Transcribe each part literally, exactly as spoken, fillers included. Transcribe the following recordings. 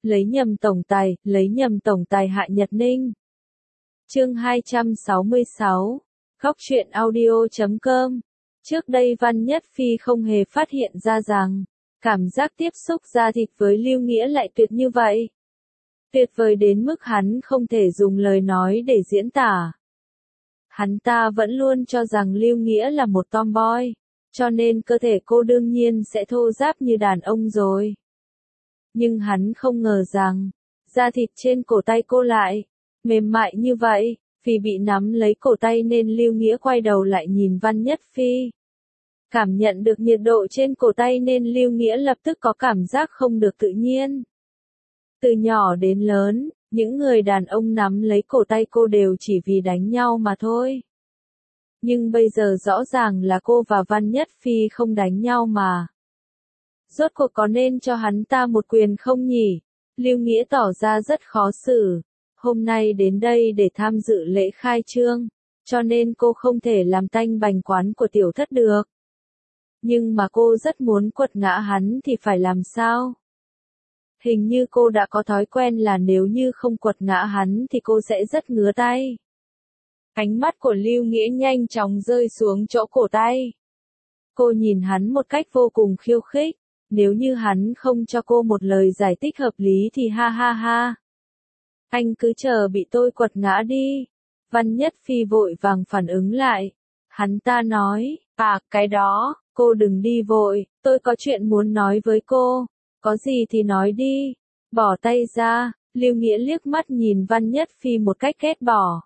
lấy nhầm tổng tài, lấy nhầm tổng tài Hạ Nhật Ninh. Chương hai trăm sáu mươi sáu, Góc truyện audio chấm com. Trước đây Văn Nhất Phi không hề phát hiện ra rằng, cảm giác tiếp xúc da thịt với Lưu Nghĩa lại tuyệt như vậy. Tuyệt vời đến mức hắn không thể dùng lời nói để diễn tả. Hắn ta vẫn luôn cho rằng Lưu Nghĩa là một tomboy, cho nên cơ thể cô đương nhiên sẽ thô ráp như đàn ông rồi. Nhưng hắn không ngờ rằng, da thịt trên cổ tay cô lại mềm mại như vậy. Vì bị nắm lấy cổ tay nên Lưu Nghĩa quay đầu lại nhìn Văn Nhất Phi. Cảm nhận được nhiệt độ trên cổ tay nên Lưu Nghĩa lập tức có cảm giác không được tự nhiên. Từ nhỏ đến lớn, những người đàn ông nắm lấy cổ tay cô đều chỉ vì đánh nhau mà thôi. Nhưng bây giờ rõ ràng là cô và Văn Nhất Phi không đánh nhau mà. Rốt cuộc có nên cho hắn ta một quyền không nhỉ? Lưu Nghĩa tỏ ra rất khó xử. Hôm nay đến đây để tham dự lễ khai trương, cho nên cô không thể làm tanh bành quán của tiểu thất được. Nhưng mà cô rất muốn quật ngã hắn thì phải làm sao? Hình như cô đã có thói quen là nếu như không quật ngã hắn thì cô sẽ rất ngứa tay. Ánh mắt của Lưu Nghĩa nhanh chóng rơi xuống chỗ cổ tay. Cô nhìn hắn một cách vô cùng khiêu khích, nếu như hắn không cho cô một lời giải thích hợp lý thì ha ha ha. Anh cứ chờ bị tôi quật ngã đi. Văn Nhất Phi vội vàng phản ứng lại. Hắn ta nói, à cái đó, cô đừng đi vội, tôi có chuyện muốn nói với cô. Có gì thì nói đi. Bỏ tay ra. Lưu Nghĩa liếc mắt nhìn Văn Nhất Phi một cách ghét bỏ.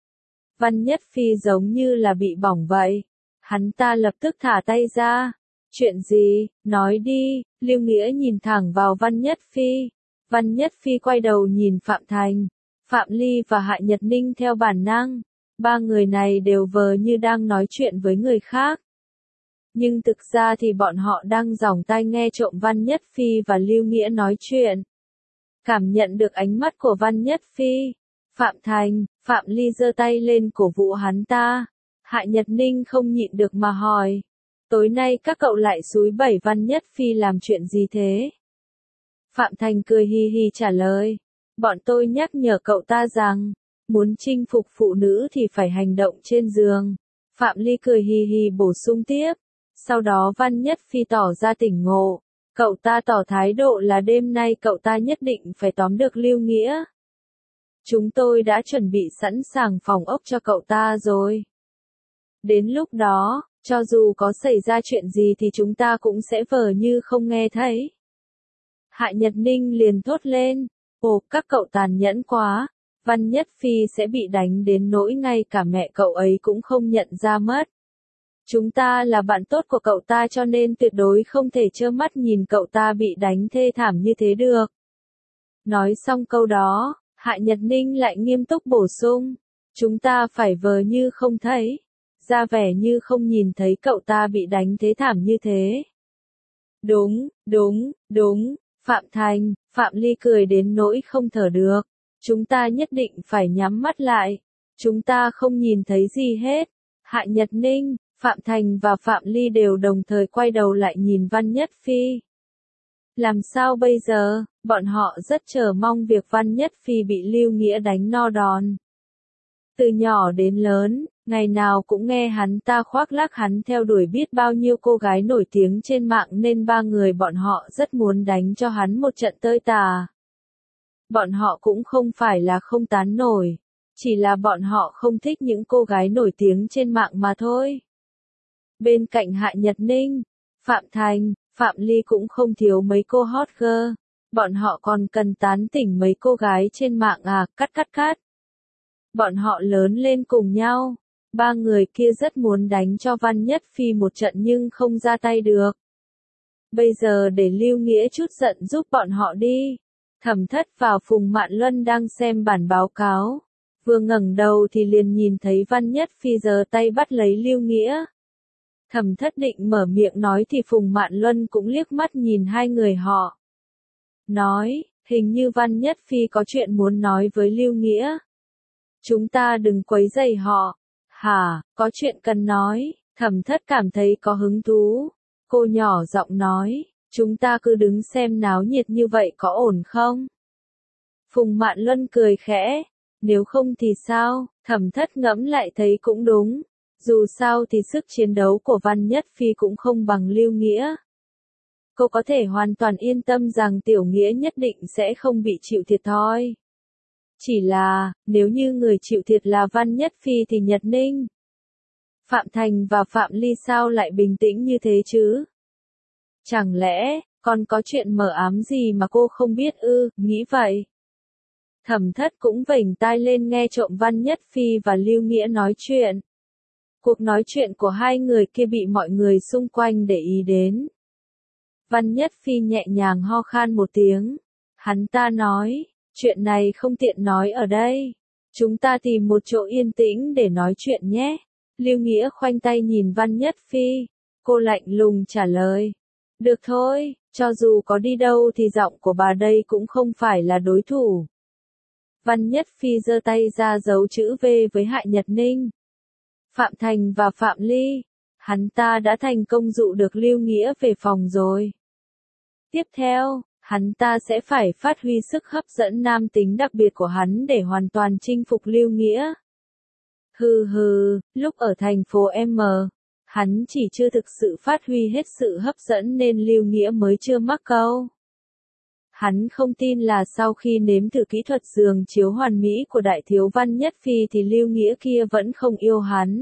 Văn Nhất Phi giống như là bị bỏng vậy. Hắn ta lập tức thả tay ra. Chuyện gì, nói đi. Lưu Nghĩa nhìn thẳng vào Văn Nhất Phi. Văn Nhất Phi quay đầu nhìn Phạm Thành, Phạm Ly và Hạ Nhật Ninh theo bản năng. Ba người này đều vờ như đang nói chuyện với người khác. Nhưng thực ra thì bọn họ đang giỏng tai nghe trộm Văn Nhất Phi và Lưu Nghĩa nói chuyện. Cảm nhận được ánh mắt của Văn Nhất Phi, Phạm Thành, Phạm Ly giơ tay lên cổ vũ hắn ta. Hạ Nhật Ninh không nhịn được mà hỏi. Tối nay các cậu lại xúi bẩy Văn Nhất Phi làm chuyện gì thế? Phạm Thành cười hi hi trả lời. Bọn tôi nhắc nhở cậu ta rằng, muốn chinh phục phụ nữ thì phải hành động trên giường. Phạm Ly cười hi hi bổ sung tiếp. Sau đó Văn Nhất Phi tỏ ra tỉnh ngộ. Cậu ta tỏ thái độ là đêm nay cậu ta nhất định phải tóm được Lưu Nghĩa. Chúng tôi đã chuẩn bị sẵn sàng phòng ốc cho cậu ta rồi. Đến lúc đó, cho dù có xảy ra chuyện gì thì chúng ta cũng sẽ vờ như không nghe thấy. Hạ Nhật Ninh liền thốt lên, ồ, các cậu tàn nhẫn quá, Văn Nhất Phi sẽ bị đánh đến nỗi ngay cả mẹ cậu ấy cũng không nhận ra mất. Chúng ta là bạn tốt của cậu ta cho nên tuyệt đối không thể trơ mắt nhìn cậu ta bị đánh thê thảm như thế được. Nói xong câu đó, Hạ Nhật Ninh lại nghiêm túc bổ sung, chúng ta phải vờ như không thấy, ra vẻ như không nhìn thấy cậu ta bị đánh thế thảm như thế. Đúng, đúng, đúng. Phạm Thành, Phạm Ly cười đến nỗi không thở được. Chúng ta nhất định phải nhắm mắt lại. Chúng ta không nhìn thấy gì hết. Hạ Nhật Ninh, Phạm Thành và Phạm Ly đều đồng thời quay đầu lại nhìn Văn Nhất Phi. Làm sao bây giờ? Bọn họ rất chờ mong việc Văn Nhất Phi bị Lưu Nghĩa đánh no đòn. Từ nhỏ đến lớn, ngày nào cũng nghe hắn ta khoác lác hắn theo đuổi biết bao nhiêu cô gái nổi tiếng trên mạng nên ba người bọn họ rất muốn đánh cho hắn một trận tơi tả. Bọn họ cũng không phải là không tán nổi, chỉ là bọn họ không thích những cô gái nổi tiếng trên mạng mà thôi. Bên cạnh Hạ Nhật Ninh, Phạm Thành, Phạm Ly cũng không thiếu mấy cô hot girl, bọn họ còn cần tán tỉnh mấy cô gái trên mạng à, cắt cắt cắt. Bọn họ lớn lên cùng nhau. Ba người kia rất muốn đánh cho Văn Nhất Phi một trận nhưng không ra tay được. Bây giờ để Lưu Nghĩa chút giận giúp bọn họ đi. Thẩm Thất và Phùng Mạn Luân đang xem bản báo cáo. Vừa ngẩng đầu thì liền nhìn thấy Văn Nhất Phi giơ tay bắt lấy Lưu Nghĩa. Thẩm Thất định mở miệng nói thì Phùng Mạn Luân cũng liếc mắt nhìn hai người họ. Nói, hình như Văn Nhất Phi có chuyện muốn nói với Lưu Nghĩa. Chúng ta đừng quấy rầy họ. Hả, có chuyện cần nói. Thẩm Thất cảm thấy có hứng thú. Cô nhỏ giọng nói, chúng ta cứ đứng xem náo nhiệt như vậy có ổn không? Phùng Mạn Luân cười khẽ. Nếu không thì sao, Thẩm Thất ngẫm lại thấy cũng đúng. Dù sao thì sức chiến đấu của Văn Nhất Phi cũng không bằng Lưu Nghĩa. Cô có thể hoàn toàn yên tâm rằng Tiểu Nghĩa nhất định sẽ không bị chịu thiệt thòi. Chỉ là, nếu như người chịu thiệt là Văn Nhất Phi thì Nhật Ninh, Phạm Thành và Phạm Ly sao lại bình tĩnh như thế chứ? Chẳng lẽ, còn có chuyện mờ ám gì mà cô không biết ư, nghĩ vậy. Thẩm Thất cũng vểnh tai lên nghe trộm Văn Nhất Phi và Lưu Nghĩa nói chuyện. Cuộc nói chuyện của hai người kia bị mọi người xung quanh để ý đến. Văn Nhất Phi nhẹ nhàng ho khan một tiếng. Hắn ta nói, chuyện này không tiện nói ở đây. Chúng ta tìm một chỗ yên tĩnh để nói chuyện nhé. Lưu Nghĩa khoanh tay nhìn Văn Nhất Phi. Cô lạnh lùng trả lời. Được thôi, cho dù có đi đâu thì giọng của bà đây cũng không phải là đối thủ. Văn Nhất Phi giơ tay ra dấu chữ V với Hạ Nhật Ninh, Phạm Thành và Phạm Ly. Hắn ta đã thành công dụ được Lưu Nghĩa về phòng rồi. Tiếp theo, hắn ta sẽ phải phát huy sức hấp dẫn nam tính đặc biệt của hắn để hoàn toàn chinh phục Lưu Nghĩa. Hừ hừ, lúc ở thành phố M, hắn chỉ chưa thực sự phát huy hết sự hấp dẫn nên Lưu Nghĩa mới chưa mắc câu. Hắn không tin là sau khi nếm thử kỹ thuật giường chiếu hoàn mỹ của đại thiếu Văn Nhất Phi thì Lưu Nghĩa kia vẫn không yêu hắn.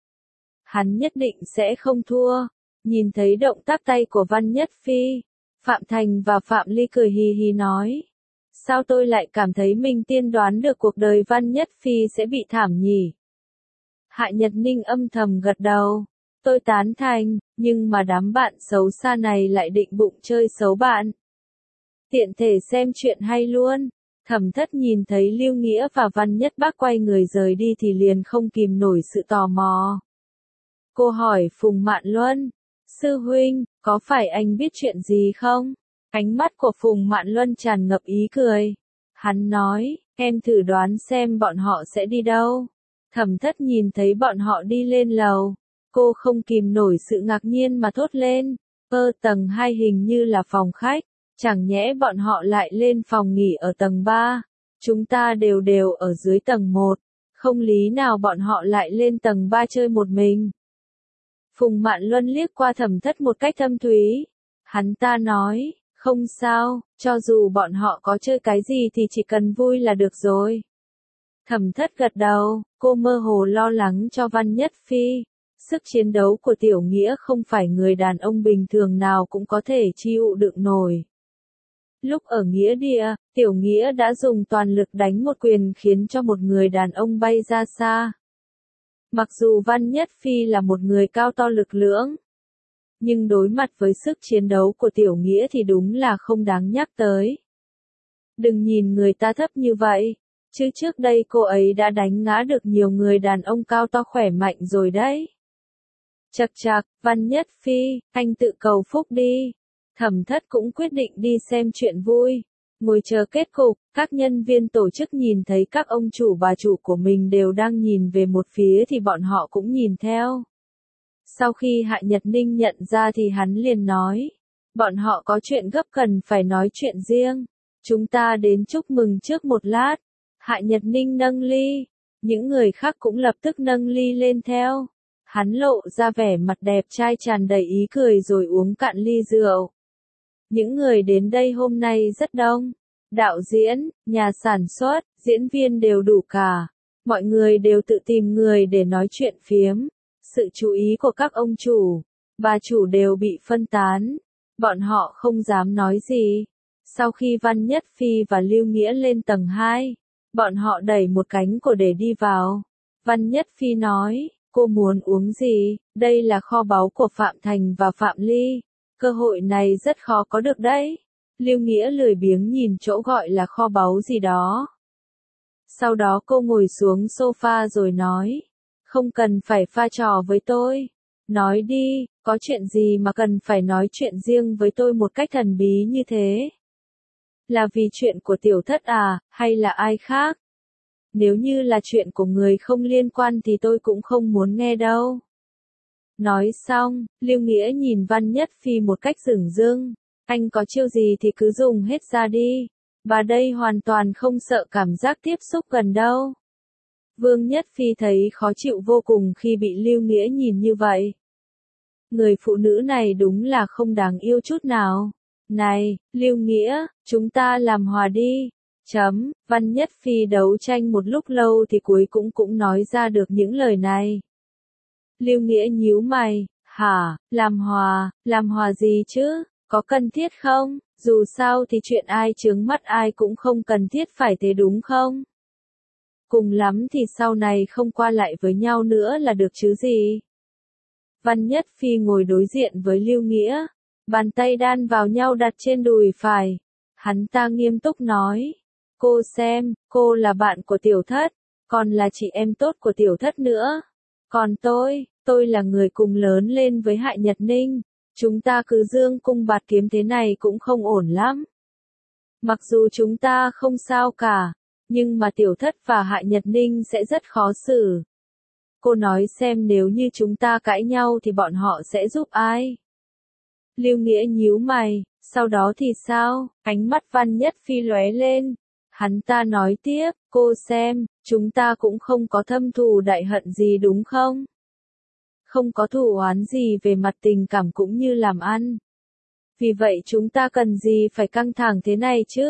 Hắn nhất định sẽ không thua. Nhìn thấy động tác tay của Văn Nhất Phi, Phạm Thành và Phạm Ly cười hì hì nói. Sao tôi lại cảm thấy mình tiên đoán được cuộc đời Văn Nhất Phi sẽ bị thảm nhỉ? Hạ Nhật Ninh âm thầm gật đầu. Tôi tán thành, nhưng mà đám bạn xấu xa này lại định bụng chơi xấu bạn. Tiện thể xem chuyện hay luôn. Thẩm Thất nhìn thấy Lưu Nghĩa và Văn Nhất Bác quay người rời đi thì liền không kìm nổi sự tò mò. Cô hỏi Phùng Mạn Luân, sư huynh, có phải anh biết chuyện gì không? Ánh mắt của Phùng Mạn Luân tràn ngập ý cười. Hắn nói, em thử đoán xem bọn họ sẽ đi đâu. Thẩm Thất nhìn thấy bọn họ đi lên lầu. Cô không kìm nổi sự ngạc nhiên mà thốt lên. Ơ tầng hai hình như là phòng khách. Chẳng nhẽ bọn họ lại lên phòng nghỉ ở tầng ba. Chúng ta đều đều ở dưới tầng một. Không lý nào bọn họ lại lên tầng ba chơi một mình. Phùng Mạn Luân liếc qua Thẩm Thất một cách thâm thúy. Hắn ta nói, không sao, cho dù bọn họ có chơi cái gì thì chỉ cần vui là được rồi. Thẩm Thất gật đầu, cô mơ hồ lo lắng cho Văn Nhất Phi. Sức chiến đấu của Tiểu Nghĩa không phải người đàn ông bình thường nào cũng có thể chịu đựng nổi. Lúc ở Nghĩa Địa, Tiểu Nghĩa đã dùng toàn lực đánh một quyền khiến cho một người đàn ông bay ra xa. Mặc dù Văn Nhất Phi là một người cao to lực lưỡng, nhưng đối mặt với sức chiến đấu của Tiểu Nghĩa thì đúng là không đáng nhắc tới. Đừng nhìn người ta thấp như vậy, chứ trước đây cô ấy đã đánh ngã được nhiều người đàn ông cao to khỏe mạnh rồi đấy. Chậc chậc, Văn Nhất Phi, anh tự cầu phúc đi. Thẩm Thất cũng quyết định đi xem chuyện vui. Ngồi chờ kết cục, các nhân viên tổ chức nhìn thấy các ông chủ bà chủ của mình đều đang nhìn về một phía thì bọn họ cũng nhìn theo. Sau khi Hạ Nhật Ninh nhận ra thì hắn liền nói. Bọn họ có chuyện gấp cần phải nói chuyện riêng. Chúng ta đến chúc mừng trước một lát. Hạ Nhật Ninh nâng ly. Những người khác cũng lập tức nâng ly lên theo. Hắn lộ ra vẻ mặt đẹp trai tràn đầy ý cười rồi uống cạn ly rượu. Những người đến đây hôm nay rất đông. Đạo diễn, nhà sản xuất, diễn viên đều đủ cả. Mọi người đều tự tìm người để nói chuyện phiếm. Sự chú ý của các ông chủ, bà chủ đều bị phân tán. Bọn họ không dám nói gì. Sau khi Văn Nhất Phi và Lưu Nghĩa lên tầng hai, bọn họ đẩy một cánh cửa để đi vào. Văn Nhất Phi nói, cô muốn uống gì? Đây là kho báu của Phạm Thành và Phạm Ly. Cơ hội này rất khó có được đấy. Lưu Nghĩa lười biếng nhìn chỗ gọi là kho báu gì đó. Sau đó cô ngồi xuống sofa rồi nói. Không cần phải pha trò với tôi. Nói đi, có chuyện gì mà cần phải nói chuyện riêng với tôi một cách thần bí như thế? Là vì chuyện của Tiểu Thất à, hay là ai khác? Nếu như là chuyện của người không liên quan thì tôi cũng không muốn nghe đâu. Nói xong, Lưu Nghĩa nhìn Văn Nhất Phi một cách dửng dưng. Anh có chiêu gì thì cứ dùng hết ra đi. Bà đây hoàn toàn không sợ cảm giác tiếp xúc gần đâu. Vương Nhất Phi thấy khó chịu vô cùng khi bị Lưu Nghĩa nhìn như vậy. Người phụ nữ này đúng là không đáng yêu chút nào. Này, Lưu Nghĩa, chúng ta làm hòa đi. Chấm, Văn Nhất Phi đấu tranh một lúc lâu thì cuối cũng cũng nói ra được những lời này. Lưu Nghĩa nhíu mày, hả, làm hòa, làm hòa gì chứ, có cần thiết không, dù sao thì chuyện ai chướng mắt ai cũng không cần thiết phải thế đúng không? Cùng lắm thì sau này không qua lại với nhau nữa là được chứ gì. Văn Nhất Phi ngồi đối diện với Lưu Nghĩa, bàn tay đan vào nhau đặt trên đùi phải. Hắn ta nghiêm túc nói, cô xem, cô là bạn của tiểu thất, còn là chị em tốt của tiểu thất nữa. Còn tôi, tôi là người cùng lớn lên với Hại Nhật Ninh, chúng ta cứ dương cung bạt kiếm thế này cũng không ổn lắm. Mặc dù chúng ta không sao cả, nhưng mà tiểu thất và Hại Nhật Ninh sẽ rất khó xử. Cô nói xem nếu như chúng ta cãi nhau thì bọn họ sẽ giúp ai? Lưu Nghĩa nhíu mày, sau đó thì sao? Ánh mắt Văn Nhất Phi lóe lên. Hắn ta nói tiếp, cô xem, chúng ta cũng không có thâm thù đại hận gì đúng không? Không có thù oán gì về mặt tình cảm cũng như làm ăn. Vì vậy chúng ta cần gì phải căng thẳng thế này chứ?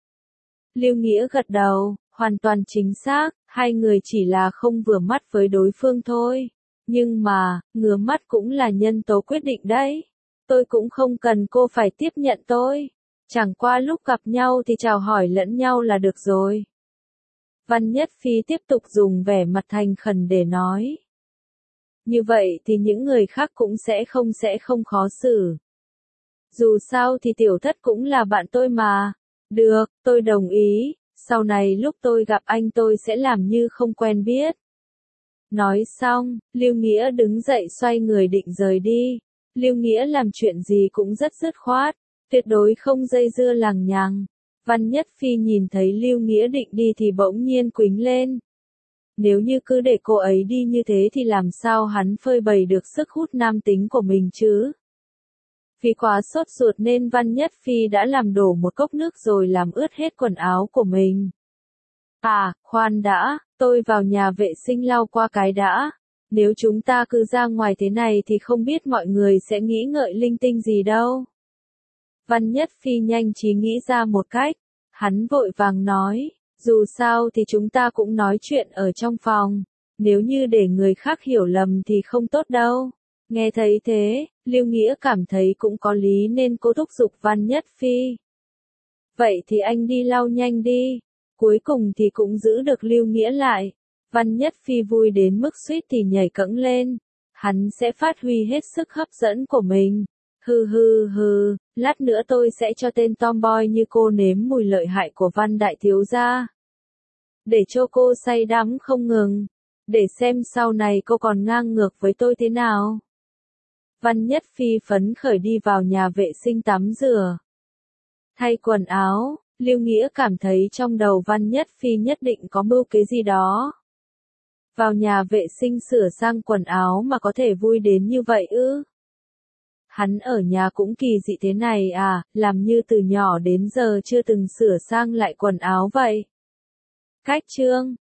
Lưu Nghĩa gật đầu, hoàn toàn chính xác, hai người chỉ là không vừa mắt với đối phương thôi. Nhưng mà, ngứa mắt cũng là nhân tố quyết định đấy. Tôi cũng không cần cô phải tiếp nhận tôi. Chẳng qua lúc gặp nhau thì chào hỏi lẫn nhau là được rồi. Văn Nhất Phi tiếp tục dùng vẻ mặt thành khẩn để nói. Như vậy thì những người khác cũng sẽ không sẽ không khó xử. Dù sao thì tiểu thất cũng là bạn tôi mà. Được, tôi đồng ý, sau này lúc tôi gặp anh tôi sẽ làm như không quen biết. Nói xong, Lưu Nghĩa đứng dậy xoay người định rời đi. Lưu Nghĩa làm chuyện gì cũng rất dứt khoát, tuyệt đối không dây dưa lằng nhằng. Văn Nhất Phi nhìn thấy Lưu Nghĩa định đi thì bỗng nhiên quĩnh lên. Nếu như cứ để cô ấy đi như thế thì làm sao hắn phơi bày được sức hút nam tính của mình chứ? Vì quá sốt ruột nên Văn Nhất Phi đã làm đổ một cốc nước rồi làm ướt hết quần áo của mình. À, khoan đã, tôi vào nhà vệ sinh lau qua cái đã. Nếu chúng ta cứ ra ngoài thế này thì không biết mọi người sẽ nghĩ ngợi linh tinh gì đâu. Văn Nhất Phi nhanh trí nghĩ ra một cách. Hắn vội vàng nói, dù sao thì chúng ta cũng nói chuyện ở trong phòng. Nếu như để người khác hiểu lầm thì không tốt đâu. Nghe thấy thế, Lưu Nghĩa cảm thấy cũng có lý nên cô thúc giục Văn Nhất Phi. Vậy thì anh đi lau nhanh đi. Cuối cùng thì cũng giữ được Lưu Nghĩa lại. Văn Nhất Phi vui đến mức suýt thì nhảy cẫng lên. Hắn sẽ phát huy hết sức hấp dẫn của mình. Hừ hừ hừ, lát nữa tôi sẽ cho tên tomboy như cô nếm mùi lợi hại của Văn đại thiếu gia. Để cho cô say đắm không ngừng. Để xem sau này cô còn ngang ngược với tôi thế nào. Văn Nhất Phi phấn khởi đi vào nhà vệ sinh tắm rửa. Thay quần áo, Lưu Nghĩa cảm thấy trong đầu Văn Nhất Phi nhất định có mưu kế gì đó. Vào nhà vệ sinh sửa sang quần áo mà có thể vui đến như vậy ư? Hắn ở nhà cũng kỳ dị thế này à, làm như từ nhỏ đến giờ chưa từng sửa sang lại quần áo vậy. Cách chương